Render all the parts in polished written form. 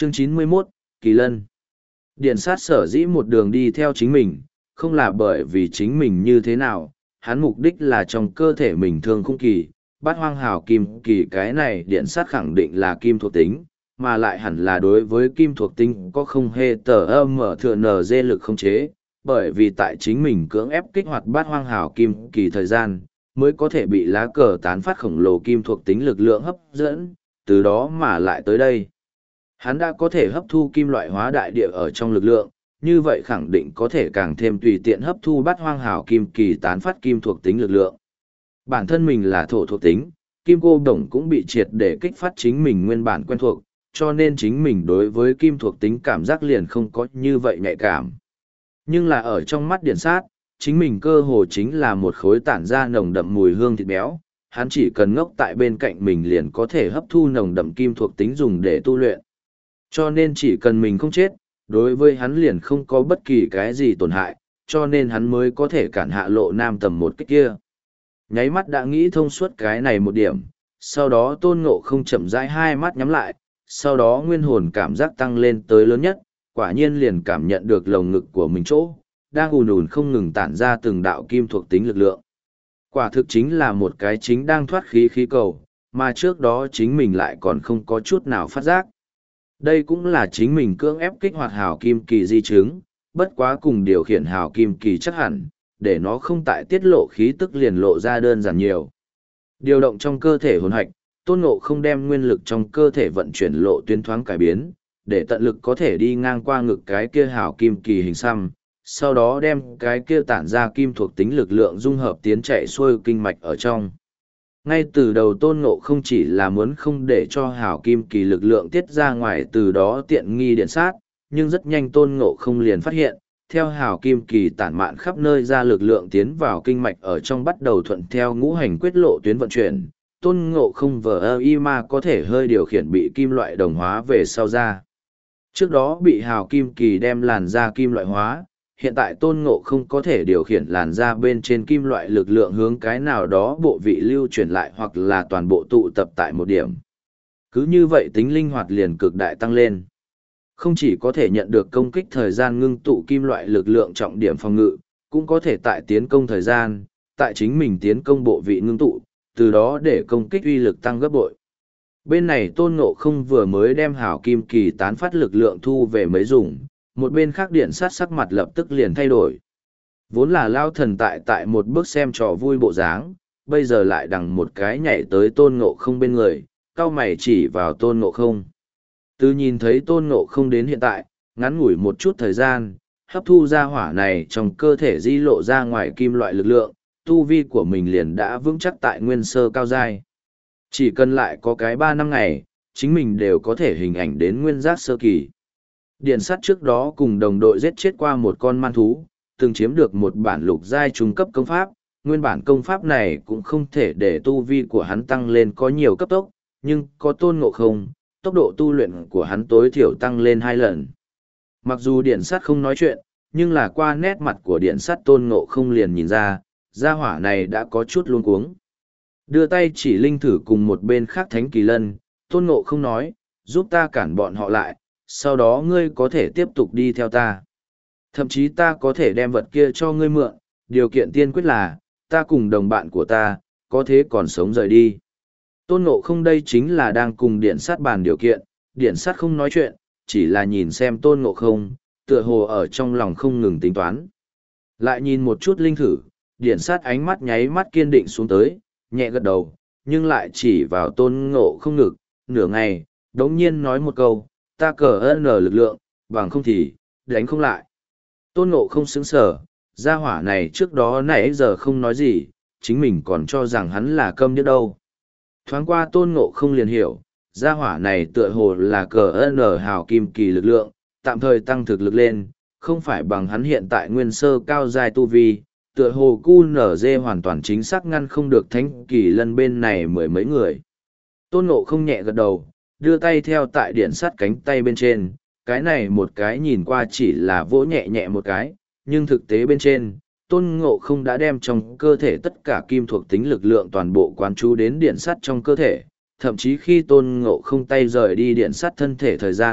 Chương 91, Kỳ Lân. Điện sát sở dĩ một đường đi theo chính mình, không là bởi vì chính mình như thế nào, hắn mục đích là trong cơ thể mình thương khung kỳ, bát hoang hào kim kỳ cái này điện sát khẳng định là kim thuộc tính, mà lại hẳn là đối với kim thuộc tính có không hề tờ âm mở thừa nờ dê lực không chế, bởi vì tại chính mình cưỡng ép kích hoạt bát hoang hào kim kỳ thời gian, mới có thể bị lá cờ tán phát khổng lồ kim thuộc tính lực lượng hấp dẫn, từ đó mà lại tới đây. Hắn đã có thể hấp thu kim loại hóa đại địa ở trong lực lượng, như vậy khẳng định có thể càng thêm tùy tiện hấp thu bát hoang hào kim kỳ tán phát kim thuộc tính lực lượng. Bản thân mình là thổ thuộc tính, kim cô đồng cũng bị triệt để kích phát chính mình nguyên bản quen thuộc, cho nên chính mình đối với kim thuộc tính cảm giác liền không có như vậy nhạy cảm. Nhưng là ở trong mắt điện sát, chính mình cơ hồ chính là một khối tản ra nồng đậm mùi hương thịt béo, hắn chỉ cần ngốc tại bên cạnh mình liền có thể hấp thu nồng đậm kim thuộc tính dùng để tu luyện. Cho nên chỉ cần mình không chết, đối với hắn liền không có bất kỳ cái gì tổn hại, cho nên hắn mới có thể cản hạ Lộ Nam tầm một kích kia. Nháy mắt đã nghĩ thông suốt cái này một điểm, sau đó Tôn Ngộ không chậm rãi hai mắt nhắm lại, sau đó nguyên hồn cảm giác tăng lên tới lớn nhất, quả nhiên liền cảm nhận được lồng ngực của mình chỗ, đang ùn ùn không ngừng tản ra từng đạo kim thuộc tính lực lượng. Quả thực chính là một cái chính đang thoát khí cầu, mà trước đó chính mình lại còn không có chút nào phát giác. Đây cũng là chính mình cưỡng ép kích hoạt hào kim kỳ di chứng, bất quá cùng điều khiển hào kim kỳ chắc hẳn, để nó không tại tiết lộ khí tức liền lộ ra đơn giản nhiều. Điều động trong cơ thể hồn hạch, Tôn Ngộ không đem nguyên lực trong cơ thể vận chuyển lộ tuyến thoáng cải biến, để tận lực có thể đi ngang qua ngực cái kia hào kim kỳ hình xăm, sau đó đem cái kia tản ra kim thuộc tính lực lượng dung hợp tiến chạy xuôi kinh mạch ở trong. Ngay từ đầu Tôn Ngộ không chỉ là muốn không để cho hào kim kỳ lực lượng tiết ra ngoài, từ đó tiện nghi điện sát, nhưng rất nhanh Tôn Ngộ không liền phát hiện, theo hào kim kỳ tản mạn khắp nơi ra lực lượng tiến vào kinh mạch ở trong bắt đầu thuận theo ngũ hành quyết lộ tuyến vận chuyển, Tôn Ngộ không vờ y mà có thể hơi điều khiển bị kim loại đồng hóa về sau ra. Trước đó bị hào kim kỳ đem làn da kim loại hóa, hiện tại Tôn Ngộ không có thể điều khiển làn da bên trên kim loại lực lượng hướng cái nào đó bộ vị lưu chuyển lại hoặc là toàn bộ tụ tập tại một điểm. Cứ như vậy tính linh hoạt liền cực đại tăng lên. Không chỉ có thể nhận được công kích thời gian ngưng tụ kim loại lực lượng trọng điểm phòng ngự, cũng có thể tại tiến công thời gian, tại chính mình tiến công bộ vị ngưng tụ, từ đó để công kích uy lực tăng gấp bội. Bên này Tôn Ngộ không vừa mới đem hảo kim kỳ tán phát lực lượng thu về mới dùng, một bên khác điện sát sắc mặt lập tức liền thay đổi. Vốn là lao thần tại một bước xem trò vui bộ dáng, bây giờ lại đằng một cái nhảy tới Tôn Ngộ không bên người, cau mày chỉ vào Tôn Ngộ không. Từ nhìn thấy Tôn Ngộ không đến hiện tại, ngắn ngủi một chút thời gian, hấp thu ra hỏa này trong cơ thể di lộ ra ngoài kim loại lực lượng, tu vi của mình liền đã vững chắc tại nguyên sơ cao giai. Chỉ cần lại có cái 3 năm ngày, chính mình đều có thể hình ảnh đến nguyên giác sơ kỳ. Điện sát trước đó cùng đồng đội giết chết qua một con man thú, từng chiếm được một bản lục giai trung cấp công pháp, nguyên bản công pháp này cũng không thể để tu vi của hắn tăng lên có nhiều cấp tốc, nhưng có Tôn Ngộ không, tốc độ tu luyện của hắn tối thiểu tăng lên 2 lần. Mặc dù điện sát không nói chuyện, nhưng là qua nét mặt của điện sát Tôn Ngộ không liền nhìn ra, gia hỏa này đã có chút luống cuống. Đưa tay chỉ linh thử cùng một bên khác Thánh Kỳ Lân, Tôn Ngộ không nói, giúp ta cản bọn họ lại, sau đó ngươi có thể tiếp tục đi theo ta. Thậm chí ta có thể đem vật kia cho ngươi mượn, điều kiện tiên quyết là, ta cùng đồng bạn của ta, có thế còn sống rời đi. Tôn Ngộ không đây chính là đang cùng điện sát bàn điều kiện, điện sát không nói chuyện, chỉ là nhìn xem Tôn Ngộ không, tựa hồ ở trong lòng không ngừng tính toán. Lại nhìn một chút linh thử, điện sát ánh mắt nháy mắt kiên định xuống tới, nhẹ gật đầu, nhưng lại chỉ vào Tôn Ngộ không ngực, nửa ngày, đống nhiên nói một câu, ta cờ ơn lực lượng, bằng không thì, đánh không lại. Tôn Ngộ không sững sờ, gia hỏa này trước đó nãy giờ không nói gì, chính mình còn cho rằng hắn là câm điếc đâu. Thoáng qua Tôn Ngộ không liền hiểu, gia hỏa này tựa hồ là cờ ơn hào kim kỳ lực lượng, tạm thời tăng thực lực lên, không phải bằng hắn hiện tại nguyên sơ cao dài tu vi, tựa hồ QNZ hoàn toàn chính xác ngăn không được Thánh Kỳ Lân bên này mười mấy người. Tôn Ngộ không nhẹ gật đầu, đưa tay theo tại điện sắt cánh tay bên trên, cái này một cái nhìn qua chỉ là vỗ nhẹ nhẹ một cái, nhưng thực tế bên trên, Tôn Ngộ không đã đem trong cơ thể tất cả kim thuộc tính lực lượng toàn bộ quán chú đến điện sắt trong cơ thể, thậm chí khi Tôn Ngộ không tay rời đi điện sắt thân thể thời gian,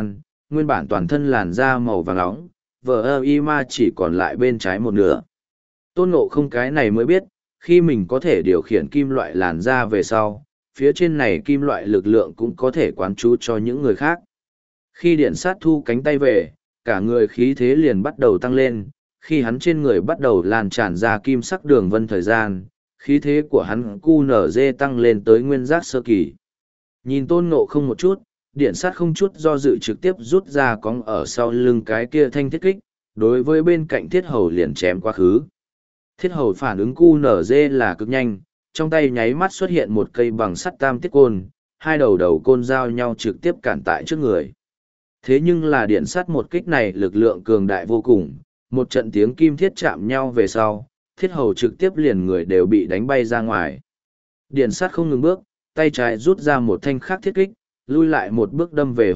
nguyên bản toàn thân làn da màu vàng nóng, vờ ơ y ma chỉ còn lại bên trái một nửa. Tôn Ngộ Không cái này mới biết, khi mình có thể điều khiển kim loại làn da về sau, phía trên này kim loại lực lượng cũng có thể quán chú cho những người khác. Khi điện sát thu cánh tay về, cả người khí thế liền bắt đầu tăng lên, khi hắn trên người bắt đầu lan tràn ra kim sắc đường vân thời gian, khí thế của hắn QNZ tăng lên tới nguyên giác sơ kỳ. Nhìn Tôn Ngộ Không một chút, điện sát không chút do dự trực tiếp rút ra cong ở sau lưng cái kia thanh thiết kích, đối với bên cạnh thiết hầu liền chém quá khứ. Thiết hầu phản ứng QNZ là cực nhanh, trong tay nháy mắt xuất hiện một cây bằng sắt tam tiết côn, hai đầu côn giao nhau trực tiếp cản tại trước người. Thế nhưng là điện sắt một kích này lực lượng cường đại vô cùng, một trận tiếng kim thiết chạm nhau về sau, thiết hầu trực tiếp liền người đều bị đánh bay ra ngoài. Điện sắt không ngừng bước, tay trái rút ra một thanh khắc thiết kích, lui lại một bước đâm về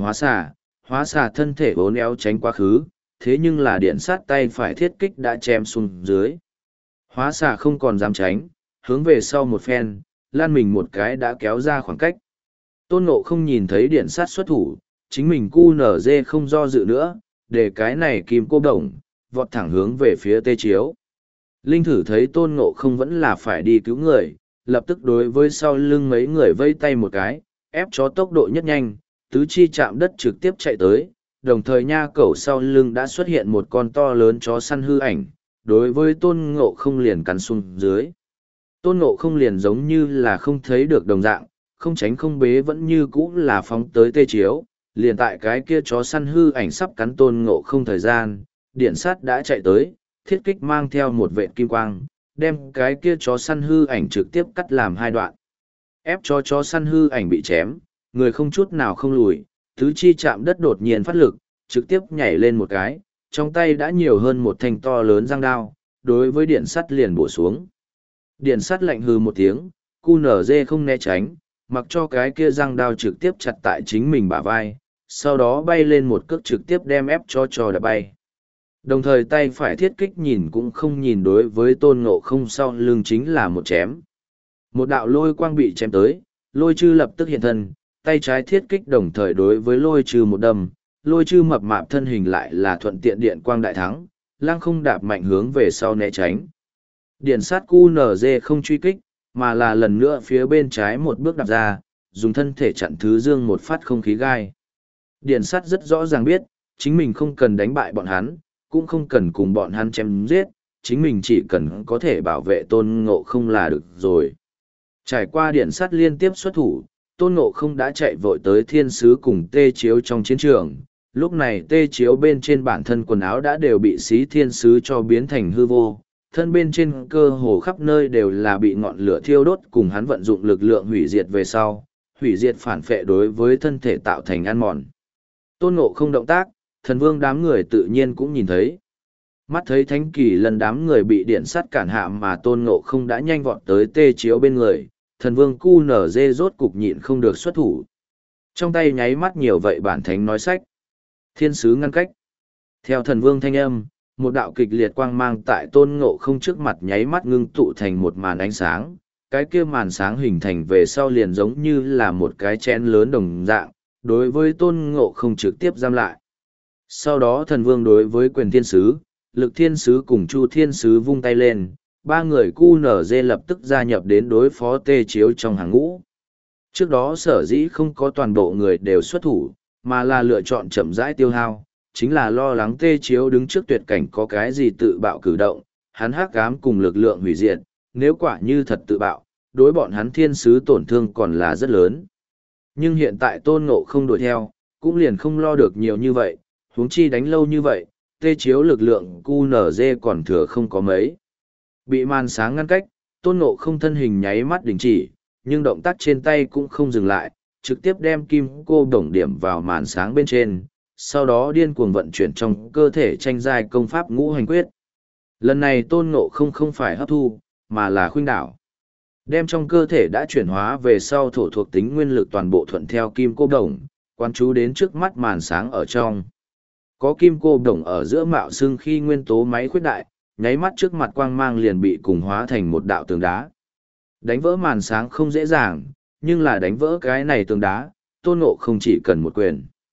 hóa xà thân thể bốn éo tránh quá khứ, thế nhưng là điện sắt tay phải thiết kích đã chém xuống dưới. Hóa xà không còn dám tránh, hướng về sau một phen, lan mình một cái đã kéo ra khoảng cách. Tôn Ngộ Không nhìn thấy điện sát xuất thủ, chính mình QNZ không do dự nữa, để cái này kim cô đồng, vọt thẳng hướng về phía Tê Chiếu. Linh Thử thấy Tôn Ngộ Không vẫn là phải đi cứu người, lập tức đối với sau lưng mấy người vây tay một cái, ép chó tốc độ nhất nhanh, tứ chi chạm đất trực tiếp chạy tới, đồng thời nha cẩu sau lưng đã xuất hiện một con to lớn chó săn hư ảnh, đối với Tôn Ngộ Không liền cắn xuống dưới. Tôn Ngộ Không liền giống như là không thấy được đồng dạng, không tránh không bế vẫn như cũ là phóng tới Tê Chiếu, liền tại cái kia chó săn hư ảnh sắp cắn Tôn Ngộ Không thời gian, điện sát đã chạy tới, thiết kích mang theo một vệt kim quang, đem cái kia chó săn hư ảnh trực tiếp cắt làm hai đoạn. Ép cho chó săn hư ảnh bị chém, người không chút nào không lùi, tứ chi chạm đất đột nhiên phát lực, trực tiếp nhảy lên một cái, trong tay đã nhiều hơn một thanh to lớn răng đao, đối với điện sắt liền bổ xuống. Điện sắt lạnh hừ một tiếng, QNZ không né tránh, mặc cho cái kia răng đao trực tiếp chặt tại chính mình bả vai, sau đó bay lên một cước trực tiếp đem ép cho đá bay. Đồng thời tay phải thiết kích nhìn cũng không nhìn đối với Tôn Ngộ Không sau lưng chính là một chém. Một đạo lôi quang bị chém tới, lôi chư lập tức hiện thân, tay trái thiết kích đồng thời đối với lôi chư một đâm, lôi chư mập mạp thân hình lại là thuận tiện điện quang đại thắng, lăng không đạp mạnh hướng về sau né tránh. Điện sát QNZ không truy kích, mà là lần nữa phía bên trái một bước đạp ra, dùng thân thể chặn thứ dương một phát không khí gai. Điện sát rất rõ ràng biết, chính mình không cần đánh bại bọn hắn, cũng không cần cùng bọn hắn chém giết, chính mình chỉ cần có thể bảo vệ Tôn Ngộ Không là được rồi. Trải qua điện sát liên tiếp xuất thủ, Tôn Ngộ Không đã chạy vội tới thiên sứ cùng Tê Chiếu trong chiến trường. Lúc này Tê Chiếu bên trên bản thân quần áo đã đều bị xí thiên sứ cho biến thành hư vô, thân bên trên cơ hồ khắp nơi đều là bị ngọn lửa thiêu đốt cùng hắn vận dụng lực lượng hủy diệt về sau, hủy diệt phản phệ đối với thân thể tạo thành ăn mòn. Tôn Ngộ Không động tác, thần vương đám người tự nhiên cũng nhìn thấy. Mắt thấy Thánh Kỳ Lân đám người bị điện sắt cản hạ mà Tôn Ngộ Không đã nhanh vọt tới Tê Chiếu bên người, thần vương QNZ rốt cục nhịn không được xuất thủ. Trong tay nháy mắt nhiều vậy bản thánh nói sách. Thiên sứ ngăn cách. Theo thần vương thanh âm, một đạo kịch liệt quang mang tại Tôn Ngộ Không trước mặt nháy mắt ngưng tụ thành một màn ánh sáng. Cái kia màn sáng hình thành về sau liền giống như là một cái chén lớn đồng dạng, đối với Tôn Ngộ Không trực tiếp giam lại. Sau đó thần vương đối với quyền thiên sứ, lực thiên sứ cùng chu thiên sứ vung tay lên, ba người QNZ lập tức gia nhập đến đối phó Tê Chiếu trong hàng ngũ. Trước đó sở dĩ không có toàn bộ người đều xuất thủ, mà là lựa chọn chậm rãi tiêu hao, chính là lo lắng Tê Chiếu đứng trước tuyệt cảnh có cái gì tự bạo cử động, hắn hắc ám cùng lực lượng hủy diệt, nếu quả như thật tự bạo, đối bọn hắn thiên sứ tổn thương còn là rất lớn. Nhưng hiện tại Tôn Ngộ Không đuổi theo, cũng liền không lo được nhiều như vậy, huống chi đánh lâu như vậy, Tê Chiếu lực lượng QNZ còn thừa không có mấy. Bị màn sáng ngăn cách, Tôn Ngộ Không thân hình nháy mắt đình chỉ, nhưng động tác trên tay cũng không dừng lại, trực tiếp đem kim cô đồng điểm vào màn sáng bên trên, sau đó điên cuồng vận chuyển trong cơ thể tranh giai công pháp ngũ hành quyết. Lần này Tôn Ngộ Không không phải hấp thu, mà là khuynh đảo. Đem trong cơ thể đã chuyển hóa về sau thổ thuộc tính nguyên lực toàn bộ thuận theo kim cô đồng, quan chú đến trước mắt màn sáng ở trong. Có kim cô đồng ở giữa mạo xương khi nguyên tố máy khuyết đại, nháy mắt trước mặt quang mang liền bị cùng hóa thành một đạo tường đá. Đánh vỡ màn sáng không dễ dàng, nhưng là đánh vỡ cái này tường đá, Tôn Ngộ Không chỉ cần một quyền.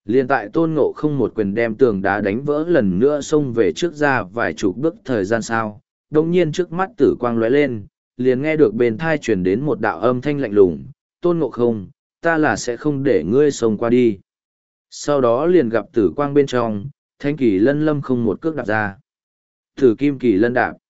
Liền tại Tôn Ngộ Không một quyền đem tường đá đánh vỡ lần nữa xông về trước ra vài chục bước thời gian sau, đồng nhiên trước mắt tử quang lóe lên, liền nghe được bên thai truyền đến một đạo âm thanh lạnh lùng, Tôn Ngộ Không, ta là sẽ không để ngươi xông qua đi. Sau đó liền gặp tử quang bên trong, thanh kỳ lân lâm không một cước đạp ra. Tử kim kỳ lân đạp.